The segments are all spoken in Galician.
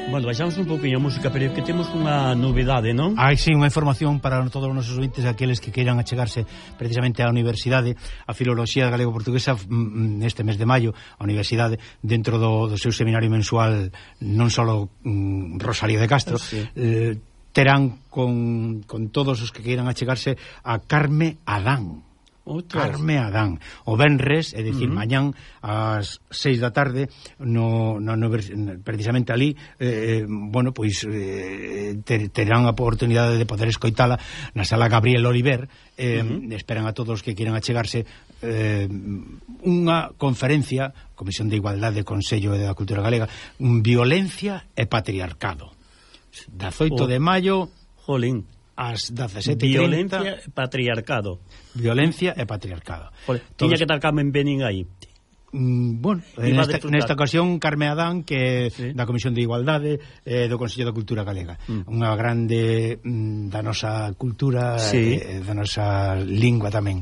Bueno, baixamos un pouquinho a música, pero que temos unha novidade, non? Sí, unha información para todos os nosos ouvintes, aqueles que queiran achegarse precisamente á Universidade, a Filoloxía Galego-Portuguesa neste mes de maio, a Universidade, dentro do seu seminario mensual, non só Rosalía de Castro, terán con todos os que queiran achegarse a Carme Adán. Carme Adán, o venres, é dicir, mañán ás 6 da tarde precisamente ali bueno, pois terán a oportunidade de poder escoitala na sala Gabriel Oliver. Esperan a todos os que quieran achegarse unha conferencia, Comisión de Igualdade, Consello da Cultura Galega, Violencia e Patriarcado, 18 de maio, jolín, ás 17:30. Violencia e Patriarcado. Violencia e Patriarcado. Tiña que estar Carmen Benín aí. Bueno, nesta ocasión Carme Adán, que da Comisión de Igualdade do Consello da Cultura Galega, unha grande da nosa cultura, da nosa lingua tamén.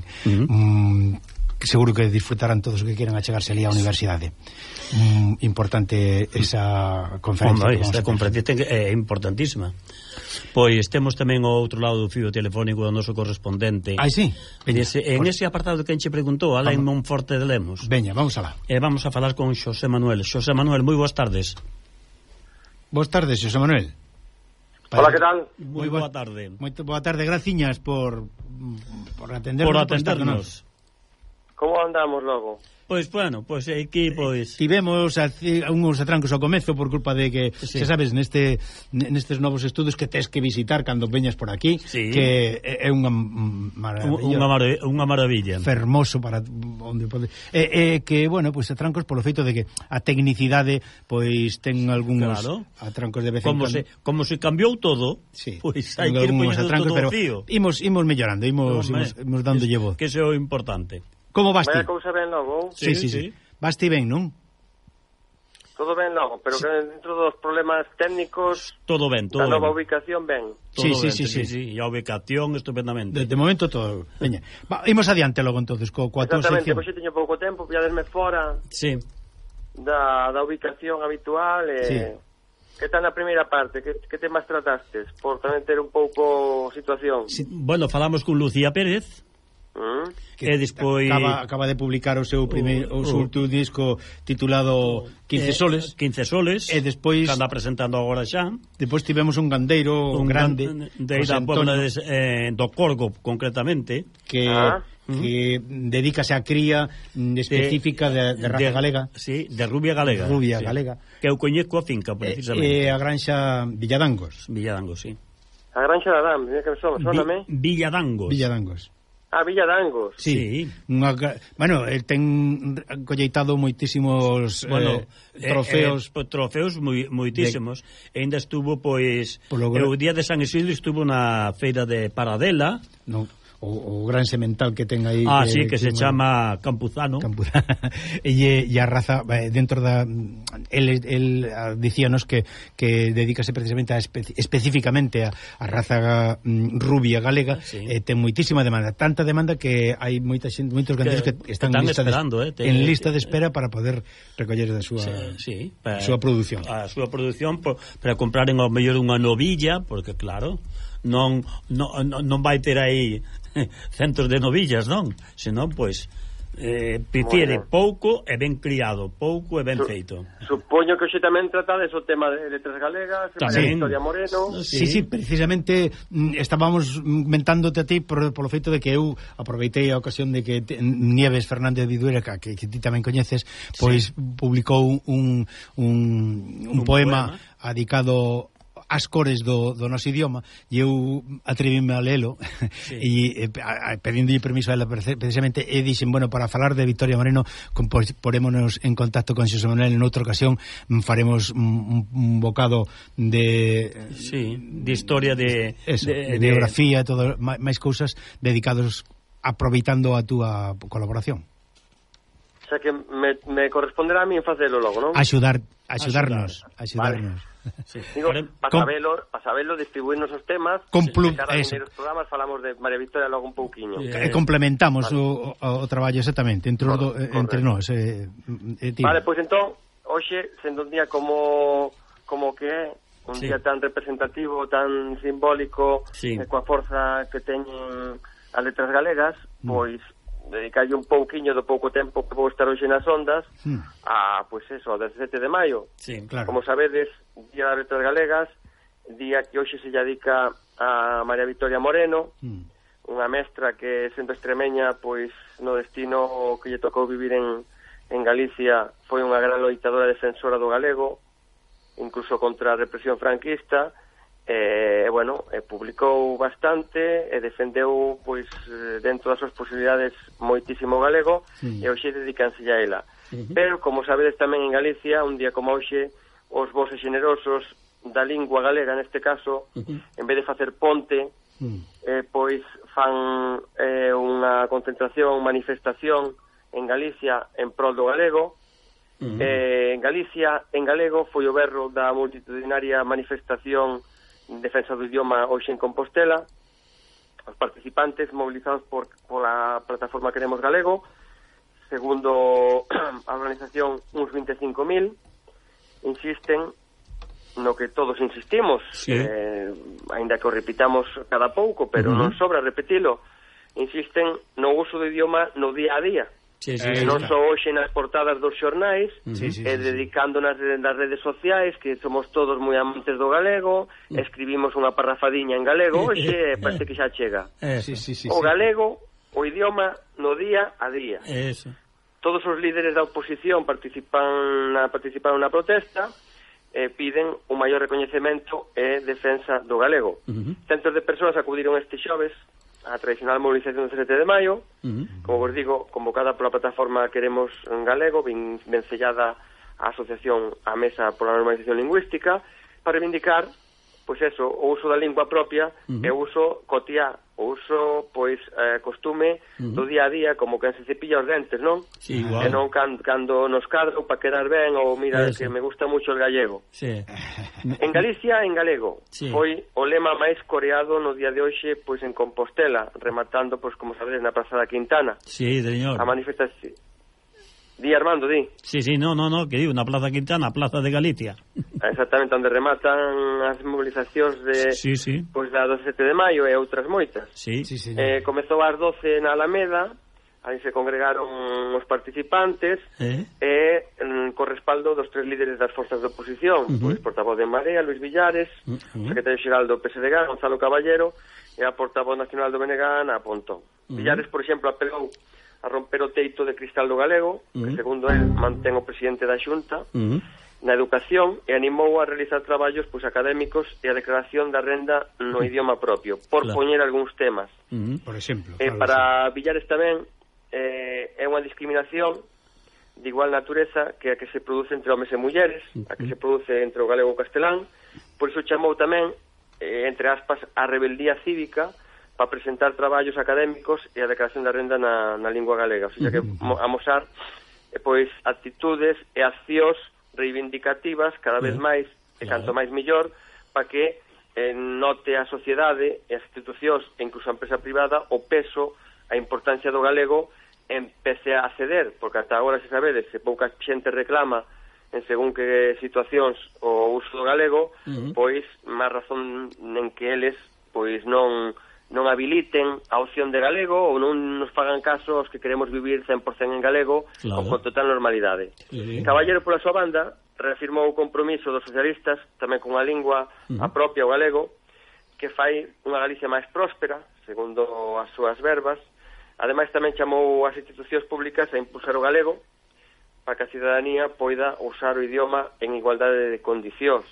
Seguro que disfrutarán todos os que quieran achegarse ali á Universidade. Importante esa conferencia. Esta conferencia é importantísima. Pois temos tamén o outro lado do fío telefónico do noso correspondente. Sí. En ese apartado que enche preguntou, Alain Monforte de Lemos. Veña, vamos alá. Vamos a falar con Xosé Manuel. Xosé Manuel, moi boas tardes. Boas tardes, Xosé Manuel. Hola, que tal? Moi boa tarde. Moito boa tarde, graciñas por atendernos. Por atendernos. Como andamos logo? Pois, bueno, pois aquí, pois... Tivemos uns atrancos ao comezo por culpa de que, xa sabes, nestes novos estudos que tes que visitar cando veñas por aquí, que é unha maravilla. Unha maravilla. Fermoso para onde pode... que, bueno, pois atrancos polo feito de que a tecnicidade, pois, ten algúns atrancos de vez en cando. Como se cambiou todo, pois hai que ir poñendo todo o fío. Imos mellorando, imos dándolle voz. Que é o importante. Como vas ti? Vaya cousa ben logo. Sí. Vas ti ben, non? Todo ben logo, pero que dentro dos problemas técnicos todo ben, da nova ubicación ben. Sí. E a ubicación estupendamente. De momento todo. Veña, imos adiante logo entonces coa tua sección. Exactamente, pois teño pouco tempo, pilladesme fora da ubicación habitual. Que tal na primeira parte? Que temas tratastes? Por tamén ter un pouco situación. Bueno, falamos con Lucía Pérez, que despois acaba de publicar o seu último disco titulado 15 soles. 15 soles. E despois que anda presentando agora xa. Despois tivemos un gandeiro grande da Puebla do Corgo, concretamente, que dedícase á cría específica de raza galega. Sí, de rubia galega. Galega. Que eu coñeco a finca, precisamente. A granxa Villadangos. Villadangos, sí. A granxa de Adán, mira que soname. Villadangos. Villadangos. Sí. Bueno, ten colleitado moitísimos trofeos. Trofeos moitísimos. E ainda estuvo, pois, o día de San Isidro estuvo na feira de Paradela. O gran semental que ten aí que se chama Campuzano. E a raza dentro da el dicíanos que dedícase precisamente especificamente a raza rubia galega. Ten moitísima demanda, tanta demanda que hai moitos gandeiros que están en lista de espera para poder recoller a súa produción. A súa produción para comprar ao mellor unha novilla, porque claro, non vai ter aí centos de novillas, non? Senón, pois, prefiere pouco e ben criado, pouco e ben feito. Supoño que hoxe tamén tratades o tema de letras galegas, Victoria Moreno. Sí, precisamente estábamos comentándote a ti polo feito de que eu aproveitei a ocasión de que Nieves Fernández Viduera, que ti tamén coñeces, pois publicou un poema adicado as cores do noso idioma, e eu atrevime a lelo e pedindolle permiso a ela precisamente, e dixen, bueno, para falar de Victoria Moreno porémonos en contacto con Xosé Manuel en outra ocasión, faremos un bocado de historia de biografía, todo máis cousas dedicados aproveitando a túa colaboración. O sea que me corresponderá a mí en facelo logo, non? Axudarnos. Digo, para sabelo distribuirnos os temas, cada os programas falamos de María Victoria logo un pouquiño. Complementamos o traballo exactamente entre nós. Vale, pois entón, hoxe, sendo un día como como que é un día tan representativo, tan simbólico, coa forza que teñen as letras galegas, pois dedicarlle un pouquiño do pouco tempo que vou estar hoxe nas ondas a, pois eso, ao 17 de maio. Como sabedes, Día das Letras Galegas, día que hoxe se dedica a María Victoria Moreno, unha mestra que, sendo extremeña, pois no destino que lle tocou vivir en Galicia, foi unha gran loitadora defensora do galego, incluso contra a represión franquista, publicou bastante e defendeu, pois, dentro das súas posibilidades moitísimo galego, e hoxe dedicanse a ela. Pero, como sabedes tamén en Galicia, un día como hoxe, os voces generosos da lingua galega, neste caso, en vez de facer ponte, pois fan unha concentración, manifestación en Galicia en prol do galego. En Galicia, en galego, foi o berro da multitudinaria manifestación en defensa do idioma hoxe en Compostela. Os participantes movilizados pola plataforma Queremos Galego, segundo a organización, uns 25.000, insisten no que todos insistimos, aínda que o repitamos cada pouco, pero non sobra repetilo, insisten no uso do idioma no día a día. Non só hoxe nas portadas dos xornais, dedicando nas redes sociais, que somos todos moi amantes do galego, escribimos unha parrafadiña en galego, hoxe parece que xa chega. O galego, o idioma no día a día. Todos os líderes da oposición participaron na protesta, piden un maior recoñecemento e defensa do galego. Centos de persoas acudiron este xoves a tradicional movilización do 17 de maio, como vos digo, convocada pola plataforma Queremos Galego, vencellada a asociación a Mesa pola Normalización Lingüística, para reivindicar, pois eso, o uso da lingua propia e o uso cotiá, o uso, pois, costume do día a día, como que se cepilla os dentes, non? E non cando nos cadro para quedar ben, ou mira, que me gusta mucho el gallego. En Galicia, en galego, foi o lema máis coreado no día de hoxe, pois, en Compostela, rematando, pois, como sabedes, na Praza da Quintana. A manifestación. Di, Armando, di. Que digo, na Plaza Quintana, Plaza de Galicia. Exactamente, onde rematan as movilizacións de pois da 17 de maio e outras moitas. Comezou ás 12 na Alameda, aí se congregaron os participantes co respaldo dos tres líderes das forzas de oposición, pois portavoz de Marea, Luis Villares, secretario xeral do PSDG, Gonzalo Caballero, e a portavoz nacional do BNG, Ana Pontón. Villares, por exemplo, apelou a romper o teito de cristal do galego, que segundo el mantén o presidente da Xunta, na educación, e animou a realizar traballos pois académicos e a declaración da renda no idioma propio, por poñer algúns temas. Por exemplo. Para Villares tamén é unha discriminación de igual natureza que a que se produce entre homes e mulleres, a que se produce entre o galego e o castelán, por iso chamou tamén, entre aspas, a rebeldía cívica, para presentar traballos académicos e a declaración da renda na lingua galega, o sea que amosar pois actitudes e accións reivindicativas cada vez máis e canto máis mellor, para que note a sociedade e as institucións e incluso a empresa privada o peso, a importancia do galego empece a ceder, porque ata agora, se sabedes, se pouca xente reclama en según que situacións o uso do galego, pois máis razón en que eles pois non habiliten a opción de galego ou non nos fagan caso aos que queremos vivir 100% en galego con total normalidade. Caballero, pola súa banda, reafirmou o compromiso dos socialistas tamén con a lingua a propia, o galego, que fai unha Galicia máis próspera, segundo as súas verbas. Ademais, tamén chamou as institucións públicas a impulsar o galego para que a cidadanía poida usar o idioma en igualdade de condicións.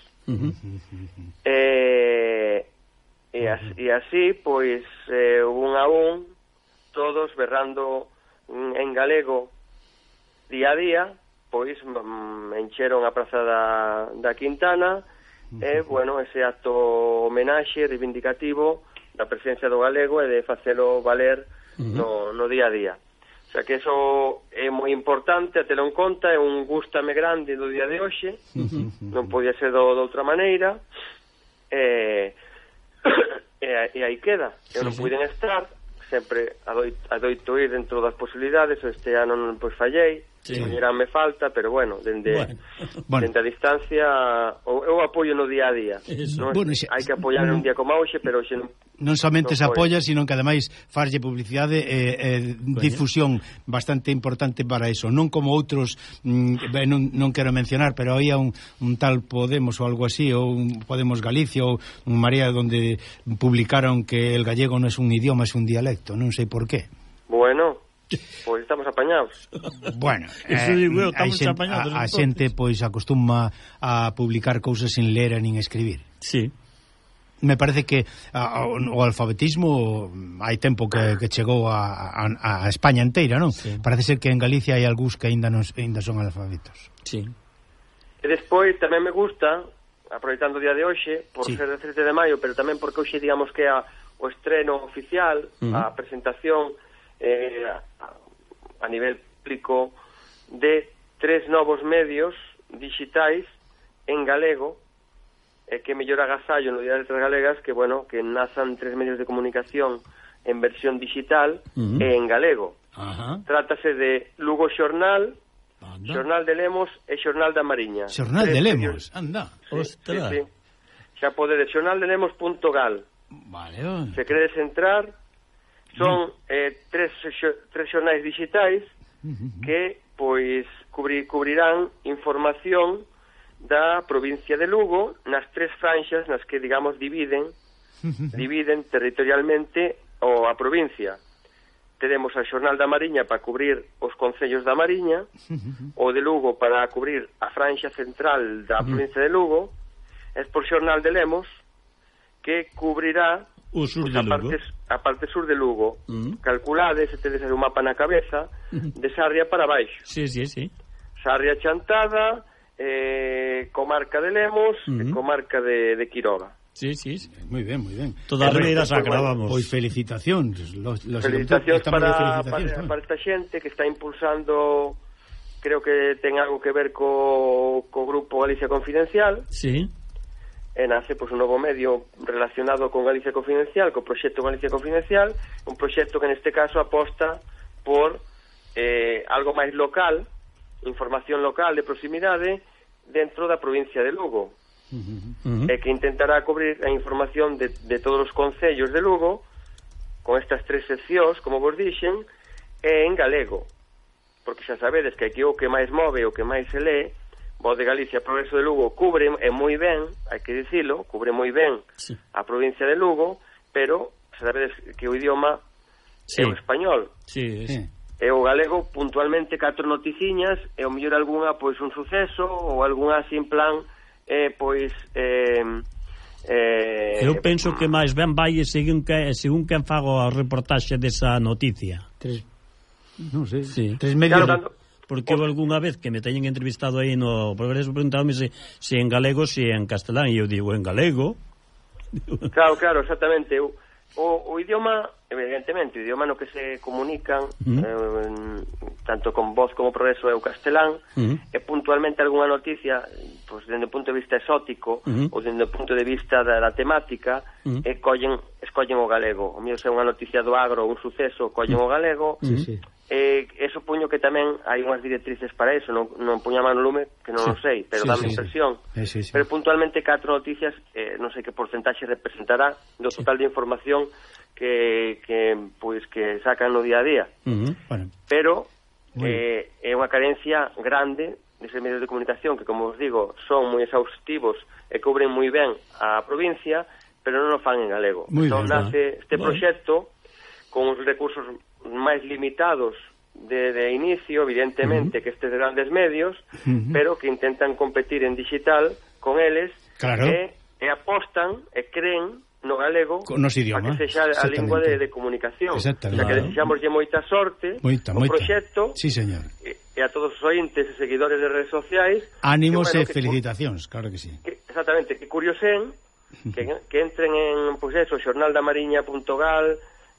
E así, pois, un a un, todos berrando en galego día a día, pois encheron a Praza da Quintana, e, bueno, ese acto homenaxe reivindicativo da presencia do galego e de facelo valer no día a día. O sea que eso é moi importante, a telo en conta, é un gústame grande do día de hoxe, non podía ser de outra maneira, e aí queda. Eu non puiden estar, sempre adoito ir dentro das posibilidades, este ano non pois fallei, me falta, pero bueno, dende a distancia eu apoio no día a día. Hai que apoiar un día como hoxe, pero hoxe non somente se apoia, sino que ademais farlle publicidade e difusión bastante importante para eso, non como outros non quero mencionar, pero había un tal Podemos ou algo así, ou un Podemos Galicia ou un Marea, donde publicaron que el gallego non é un idioma, é un dialecto, non sei por qué. Bueno, pois estamos apañados. Bueno, a xente pois acostuma a publicar cousas sin ler e nin escribir. Sí. Me parece que o alfabetismo hai tempo que chegou a España inteira, non? Sí. Parece ser que en Galicia hai algúns que aínda son alfabetos. Sí. E despois tamén me gusta, aproveitando o día de hoxe, por ser de 13 de maio, pero tamén porque hoxe digamos que é o estreno oficial, a presentación a nivel público de 3 novos medios digitais en galego, que mellor agasallo no Día de Letras Galegas que, bueno, que nazan 3 medios de comunicación en versión digital e en galego. Trátase de Lugo Xornal, Xornal de Lemos e Xornal da Mariña. Xornal de Lemos, anda. Sí. Xa podedes, xornaldelemos.gal. Vale. Se queredes entrar, son 3 xornais digitais que pois cubrirán información da provincia de Lugo nas 3 franxas nas que, digamos, dividen territorialmente a provincia. Tenemos a Xornal da Mariña para cubrir os concellos da Mariña, o de Lugo para cubrir a franxa central da provincia de Lugo, e por Xornal de Lemos, que cubrirá a parte sur de Lugo. Calculade, se tedes un mapa na cabeza, de Sarria para baixo. Sí. Sarria Chantada, comarca de Lemos e comarca de Quiroga. Sí. Moi ben. Toda a Ribeira Sacra, vamos. Pois felicitacións. Felicitacións para esta xente que está impulsando, creo que ten algo que ver co grupo Galicia Confidencial. Sí. E nace un novo medio relacionado con Galicia Confidencial, co proxecto Galicia Confidencial, un proxecto que neste caso aposta por algo máis local, información local de proximidade dentro da provincia de Lugo, e que intentará cubrir a información de todos os concellos de Lugo con estas 3 seccións, como vos dixen, e en galego, porque xa sabedes que aquí o que máis move, o que máis se lee, Voz de Galicia, Progreso de Lugo, cubre moi ben, hai que dicilo, cubre moi ben a provincia de Lugo, pero sabedes que o idioma é o español. E o galego, puntualmente, 4 noticiñas, e o mellor algunha, pois, un suceso, ou algunha así en plan, pois... eu penso que máis ben vai según quen fago a reportaxe desa noticia. Non sei, 3 medios... Porque algunha vez que me teñen entrevistado aí no Progreso, preguntábame se en galego, se en castelán, e eu digo en galego. Claro, exactamente. O idioma, evidentemente, o idioma no que se comunican, tanto con Voz como Progreso é o castelán, e puntualmente algunha noticia, pues, dende o punto de vista exótico, ou dende o punto de vista da temática, escollen o galego. O mío se é unha noticia do agro, un suceso, collen o galego. Eso puño que tamén hai unhas directrices para eso, non puña mano lume, que non o sei, pero dame impresión. Pero puntualmente 4 noticias, non sei que porcentaxe representará do total de información que sacan no día a día. Pero é unha carencia grande deses medios de comunicación que, como os digo, son moi exhaustivos e cubren moi ben a provincia, pero non o fan en galego. Entón nace este proxecto con os recursos máis limitados de inicio, evidentemente, que estes grandes medios, pero que intentan competir en digital con eles, e apostan e creen no galego para que sexa a lingua de comunicación. O sea, que desexamoslle moita sorte o proxecto, e a todos os ointes e seguidores de redes sociais, ánimos e felicitacións, claro que sí. Exactamente, que curiosen, que entren en, pois eso, xornaldaMariña.gal,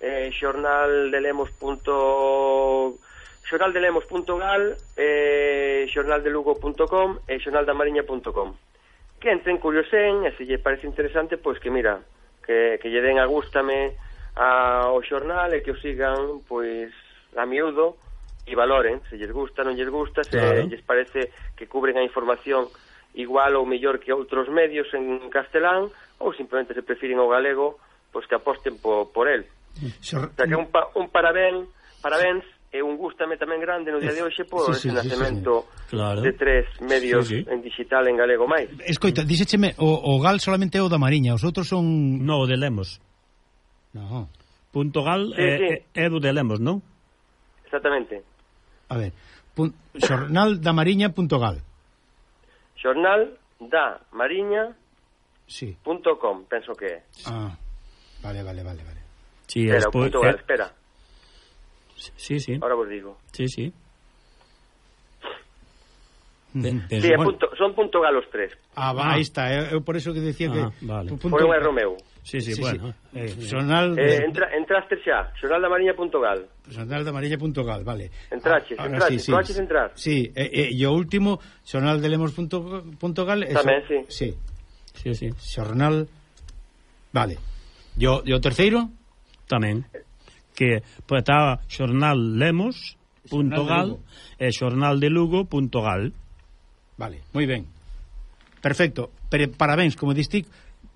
xornaldelemos.gal, xornaldelugo.com e xornaldamariña.com. Que entren, curiosen, e se lle parece interesante, pois que mira, que lle den a gústame ao xornal e que o sigan, pois, a miúdo, e valoren se lles gusta, non lles gusta, se lles parece que cubren a información igual ou mellor que outros medios en castelán, ou simplemente se prefiren o galego, pois que aposten por el. O sea que un parabéns e un gústame tamén grande no día de hoxe por ese nacemento de 3 medios en digital en galego máis. Escoita, díxecheme, o gal solamente é o da Mariña, os outros son... No, o de Lemos. No. Punto gal é do de Lemos, non? Exactamente. A ver, xornal da Mariña.gal. Xornal da Mariña.com, penso que é. Ah, vale. Sí, espera, punto gal, espera. Sí. Ahora vos digo. Sí. Sí, son punto gal os 3. Aí está, eu por eso que decía que... Vale. Foi un erro meu. Sí, bueno. Xornal... Entraste xa, xornal da Mariña.gal. Xornal da Mariña.gal, vale. Entraches, probaches entrar. Sí, e o último, xornal de Lemos.gal... Tamén, sí. Sí. Xornal... Vale. E o terceiro? Tamén. Que está xornal Lemos.gal e xornal de Lugo.gal. Vale, moi ben. Perfecto. Parabéns, como distic,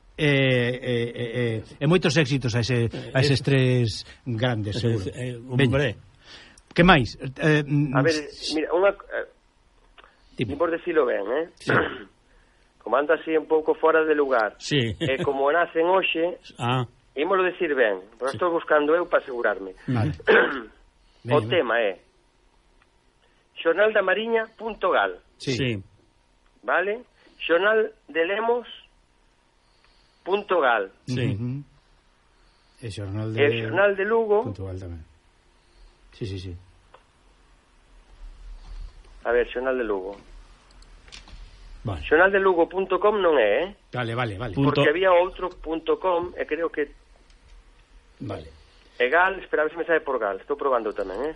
e moitos éxitos a eses 3 grandes, seguro. Hombre. Que máis? A ver, mira, por decirlo ben, Sí. Como anda así un pouco fora de lugar. Sí. E como nacen hoxe, ímolo decir ben, pero estou buscando eu para asegurarme. Vale. O tema é xornal da Mariña.gal. Sí. Vale? Xornal de Lemos.gal. Sí. E xornal de Lugo. .gal tamén. Sí. A ver, xornal de Lugo. Vale. Xornaldelugo.com non é, Vale. Porque había outro .com e creo que... Vale. E gal, espera a ver se me sabe por gal. Estou probando tamén,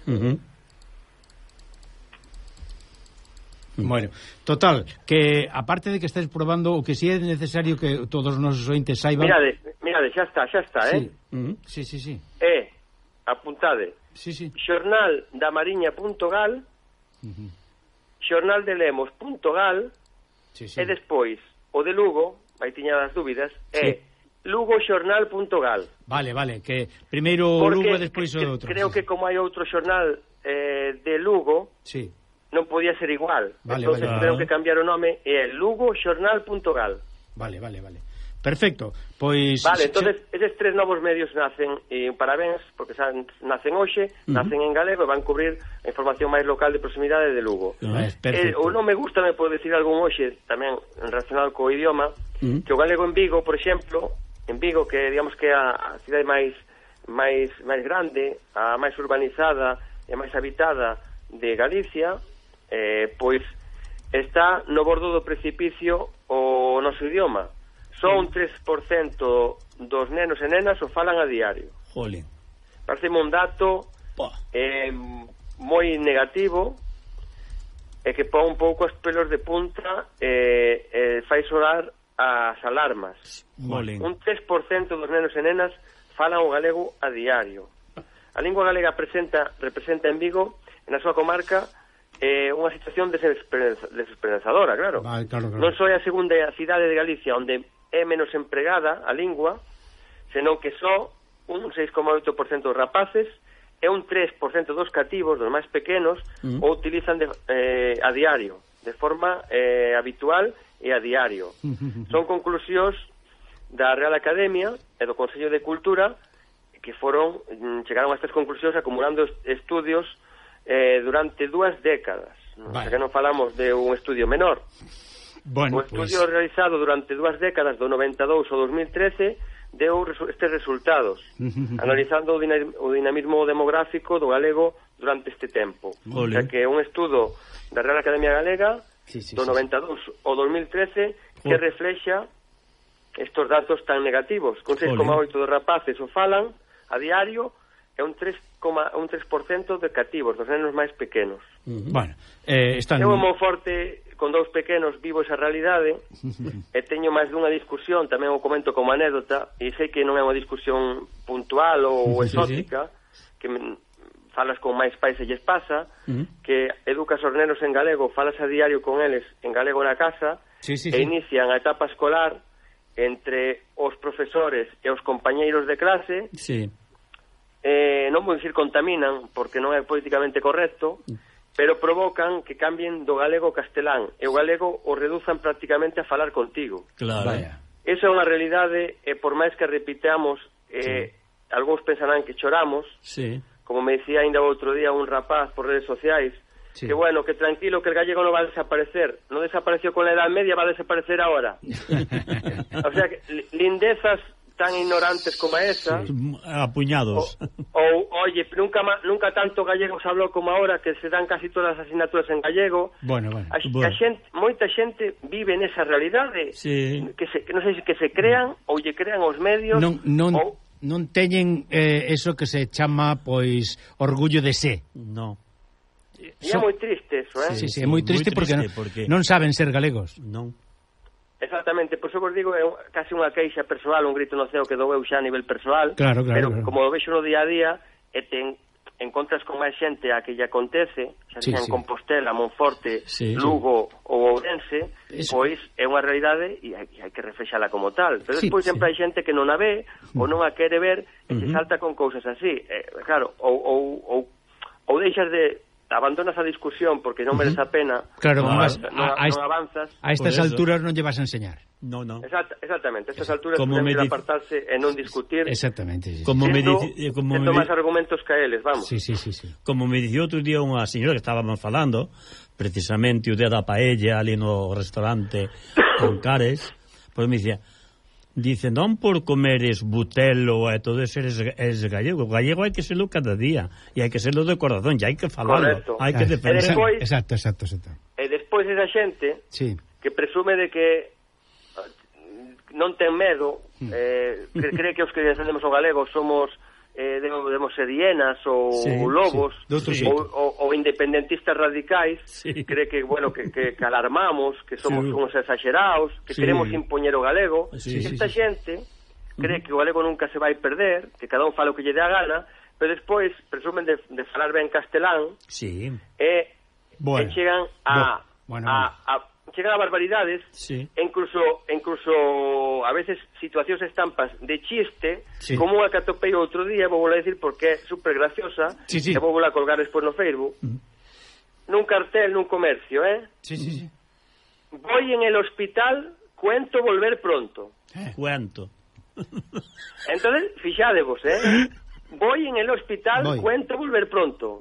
Bueno, total, que aparte de que estés probando, o que si é necesario que todos os nosos ointes saiban... Mirade, xa está, sí. Sí. Apuntade. Sí. Xornal da Mariña.gal, xornal de Lemos.gal, e despois o de Lugo, aí tiña as dúbidas, lugoxornal.gal. Vale, que primeiro o Lugo e despois o outro. Creo que como hai outro xornal de Lugo, non podía ser igual. Entonces tiveron que cambiar o nome e é lugoxornal.gal. Vale. Perfecto, pois... Vale, entonces, eses 3 novos medios nacen, e parabéns, porque nacen hoxe, nacen en galego e van cubrir a información máis local de proximidade de Lugo. O non me gusta, me pode decir algún hoxe, tamén relacionado co idioma, que o galego en Vigo, por exemplo, en Vigo, que digamos que é a cidade máis grande, a máis urbanizada e a máis habitada de Galicia, pois está no bordo do precipicio o noso idioma. Só un 3% dos nenos e nenas o falan a diario. Jolín. Pareceme un dato moi negativo e que pon un pouco os pelos de punta e fai soar as alarmas. Jolín. Un 3% dos nenos e nenas falan o galego a diario. A lingua galega representa en Vigo, na súa comarca, unha situación desesperanzadora, claro. Claro. Non só é a segunda cidade de Galicia onde é menos empregada a lingua, senón que só un 6,8% dos rapaces e un 3% dos cativos, dos máis pequenos, o utilizan a diario, de forma habitual e a diario. Son conclusións da Real Academia e do Consello de Cultura que chegaron a estas conclusións acumulando estudios durante 2 décadas. O sea que non falamos de un estudio menor. O estudio realizado durante 2 décadas, do 92 ao 2013, deu estes resultados, analizando o dinamismo demográfico do galego durante este tempo. O sea que un estudo da Real Academia Galega do 92 ao 2013 que reflexa estes datos tan negativos, con 6,8 dos rapaces o falan a diario e un 3% de cativos, dos nenos máis pequenos. Bueno, eu en Monforte, con 2 pequenos, vivo esa realidade e teño máis dunha discusión, tamén o comento como anécdota, e sei que non é unha discusión puntual ou exótica, que falas con máis pais e lles pasa, que educas os nenos en galego, falas a diario con eles en galego na casa, e inician a etapa escolar entre os profesores e os compañeiros de clase, non vou dicir contaminan, porque non é políticamente correcto, pero provocan que cambien do galego ao castelán, e o galego o reduzan prácticamente a falar contigo. Claro. Esa é unha realidade, e por máis que repiteamos, algúns pensarán que choramos, como me decía ainda outro día un rapaz por redes sociais, que bueno, que tranquilo, que el gallego non va a desaparecer, non desapareció con la Edad Media, va a desaparecer ahora. O sea, que lindezas tan ignorantes como esa, apuñados, oye, nunca tanto gallego se habló como ahora, que se dan casi todas as asignaturas en gallego. Moita xente vive nesa realidade, que non sei se que se crean ou lle crean os medios, non teñen eso que se chama, pois, orgullo de sé. No. E é moi triste eso, Sí, é moi triste porque non saben ser galegos. Non. Exactamente, por eso vos digo, é casi unha queixa persoal, un grito no ceo que dou eu xa a nivel persoal, claro. Como o vexo no día a día, e encontras con máis xente a que lle acontece, xa sea en Compostela, Monforte, Lugo ou Ourense, pois é unha realidade e hai que reflexala como tal. Pero despois sempre hai xente que non a ve ou non a quere ver e se salta con cousas así. Claro, ou deixas de... abandonas a discusión porque non merece a pena, non avanzas. A estas alturas non lle vas a enseñar. No. Exactamente, a estas alturas tenen que apartarse e non discutir. Exactamente. Como me máis argumentos que a eles, vamos. Sí. Como me dixo outro día unha señora que estábamos falando, precisamente o día da paella ali no restaurante Ancares, pois me dicía, dice, non por comeres butelo e todo eso eres gallego. O gallego hai que serlo cada día e hai que serlo de corazón, e hai que falarlo, hai que defender. Exacto. E despois esa xente que presume de que non ten medo, que cree que os que defendemos o galego somos debemos ser hienas ou lobos ou independentistas radicais, cree que, bueno, que alarmamos, que somos uns exagerados, que queremos impoñer o galego. Esta xente cree que o galego nunca se vai perder, que cada un fala o que lle dé a gana, pero despois presumen de falar ben castelán e chegan chegan a barbaridades, e incluso a veces situacións estampas de chiste, como a que atopei outro día, vou a decir porque é super graciosa, e vou a colgar despois no Facebook, nun cartel, nun comercio, voy en el hospital, cuento volver pronto. Cuento. Entonces, fixádevos, voy en el hospital, cuento volver pronto.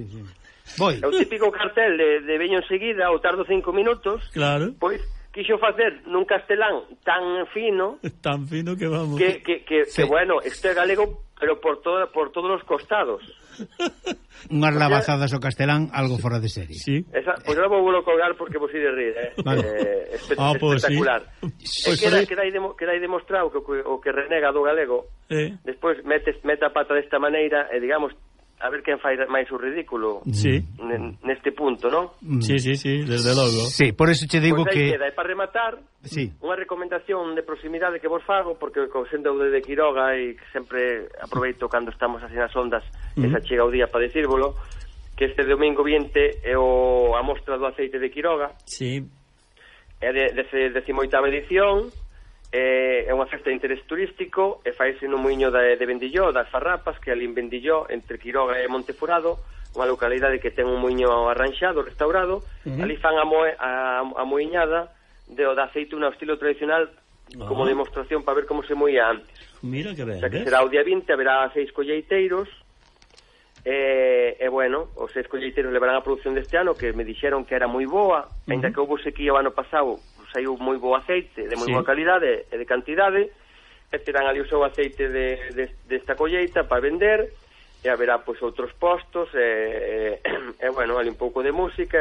É o típico cartel de veño enseguida ou tardo 5 minutos. Claro. Pois quixo facer nun castelán tan fino que vamos que bueno, este é galego pero por todos os costados. Unhas lavazadas ao castelán algo fora de serie. Pois agora vou colgar porque vos ide rir, espectacular. Queda aí demostrado que o que renega do galego despois mete a pata desta maneira e digamos a ver quen fai máis o ridículo neste punto, non? Sí, desde logo. Sí, por eso che digo que... E para rematar, unha recomendación de proximidade que vos fago, porque sendo de Quiroga e sempre aproveito cando estamos así nas ondas, esa chega o día para dicírvolo, que este domingo 20 é a mostra do aceite de Quiroga. É de 18ª edición, é unha festa de interés turístico e faise no muiño de Vendilló, das Farrapas, que ali en Vendilló, entre Quiroga e Montefurado, unha localidade que ten un muiño arranxado, restaurado. Ali fan a muiñada do aceituna ao estilo tradicional como demostración para ver como se moía antes. Mira que ben. O sea, que será o día 20, haberá 6 colleiteiros e bueno, os 6 colleiteiros levarán a produción deste ano, que me dixeron que era moi boa, ainda que houve sequía o ano pasado, saiu moi bo aceite, de moi boa calidade e de cantidade, e terán ali o seu aceite desta colleita para vender, e haberá pois outros postos, e bueno, ali un pouco de música,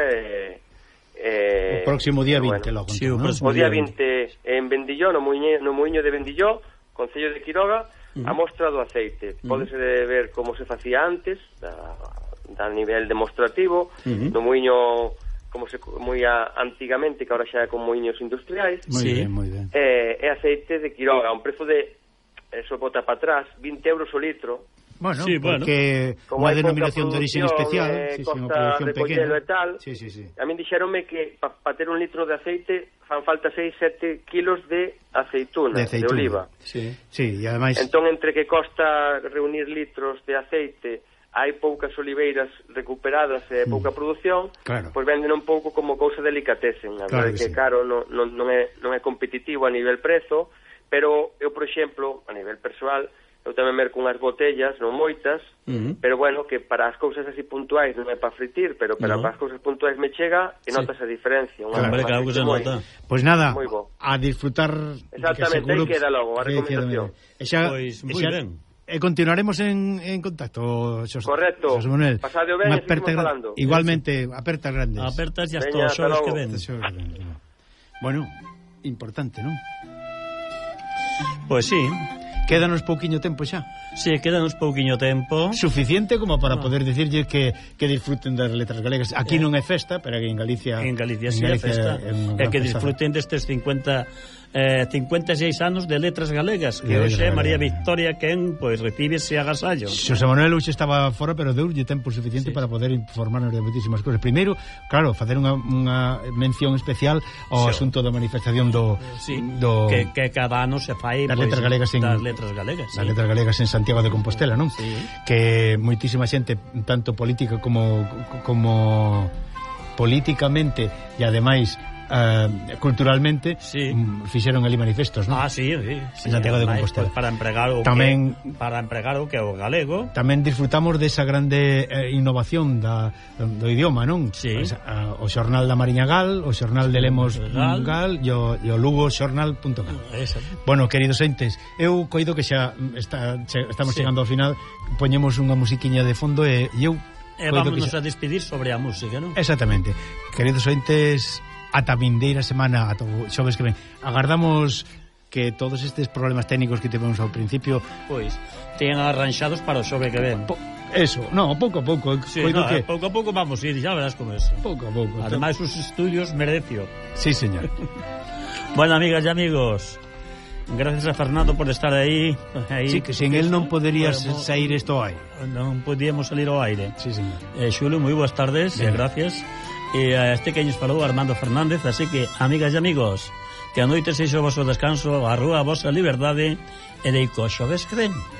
o próximo día 20 logo. O día 20 en Vendilló, no muiño de Vendilló, Concello de Quiroga, a mostra do aceite. Pódese ver como se facía antes, a nivel demostrativo, no muiño como se moía antigamente, que ahora xa é con moiños industriais. Moi ben. É aceite de Quiroga, un prezo de, eso bota para atrás, 20 euros o litro, Bueno, sí, porque como unha denominación de origen especial, unha producción pequena e tal. Sí. A min dixeronme que para ter un litro de aceite fan falta 6-7 kilos de aceituna, de oliva. Sí, e ademais... Entón, entre que costa reunir litros de aceite, hai poucas oliveiras recuperadas e pouca produción, pois venden un pouco como cousa delicatesen. A verdade que caro non é competitivo a nivel prezo, pero eu, por exemplo, a nivel persoal, eu tamén merco unhas botellas, non moitas, pero bueno, que para as cousas así puntuais non é para fritir, pero para as cousas puntuais me chega e notas a diferencia. Claro que se nota. Pois nada, a disfrutar. Exactamente, aí queda logo a recomendación. Pois moi ben. E continuaremos en contacto, Xosé. Correcto. Pasade o ben e seguimos falando. Igualmente, apertas grandes. Apertas e hasta os xoves que ven. Bueno, importante, non? Pois sí. Quédanos pouquiño tempo xa. Sí, quédanos pouquiño tempo. Suficiente como para poder decirlle que disfruten das letras galegas. Aquí non é festa, pero que en Galicia... En Galicia sí é festa. E que disfruten destes 56 anos de letras galegas, que hoxe María Victoria quen pois recibe ese agasallo. Xosé Manuel hoxe estaba fora, pero deulle tempo suficiente para poder informarnos de moitísimas cousas. Primeiro, claro, facer unha mención especial ao asunto da manifestación do que cada ano se fai das letras galegas en das letras galegas en Santiago de Compostela, non? Sí. Que moitísima xente, tanto política como políticamente e ademais culturalmente fixeron ali manifestos, non? Sí, en Santiago de Compostela. Pues, para empregar o que é o galego. Tamén disfrutamos desa grande innovación do idioma, non? Sí. O xornal da Mariña Gal, o xornal de Lemos Gal e o Lugo xornal.gal. Bueno, queridos entes, eu coido que xa estamos chegando ao final, poñemos unha musiquiña de fondo e eu vámonos a despedir sobre a música, non? Exactamente. Queridos entes, ata vindeira semana, ata xoves que ven, agardamos que todos estes problemas técnicos que tivemos ao principio pois teñan arranxados para o xove que ven. Pouco a pouco. Sí, pouco a pouco vamos ir, xa verás como eso. Pouco a pouco. Ademais, os estudios merecio. Sí, señor. Bueno, amigas e amigos, gracias a Fernando por estar aí. Sí, que sen él non poderías sair isto ao aire. Non podíamos salir ao aire. Sí, señor. Xulo, moi boas tardes, gracias. E a este que nos falou Armando Fernández, así que, amigas e amigos, que a noite seixo o vosso descanso, a rúa a vosa liberdade e de co xoves que ven.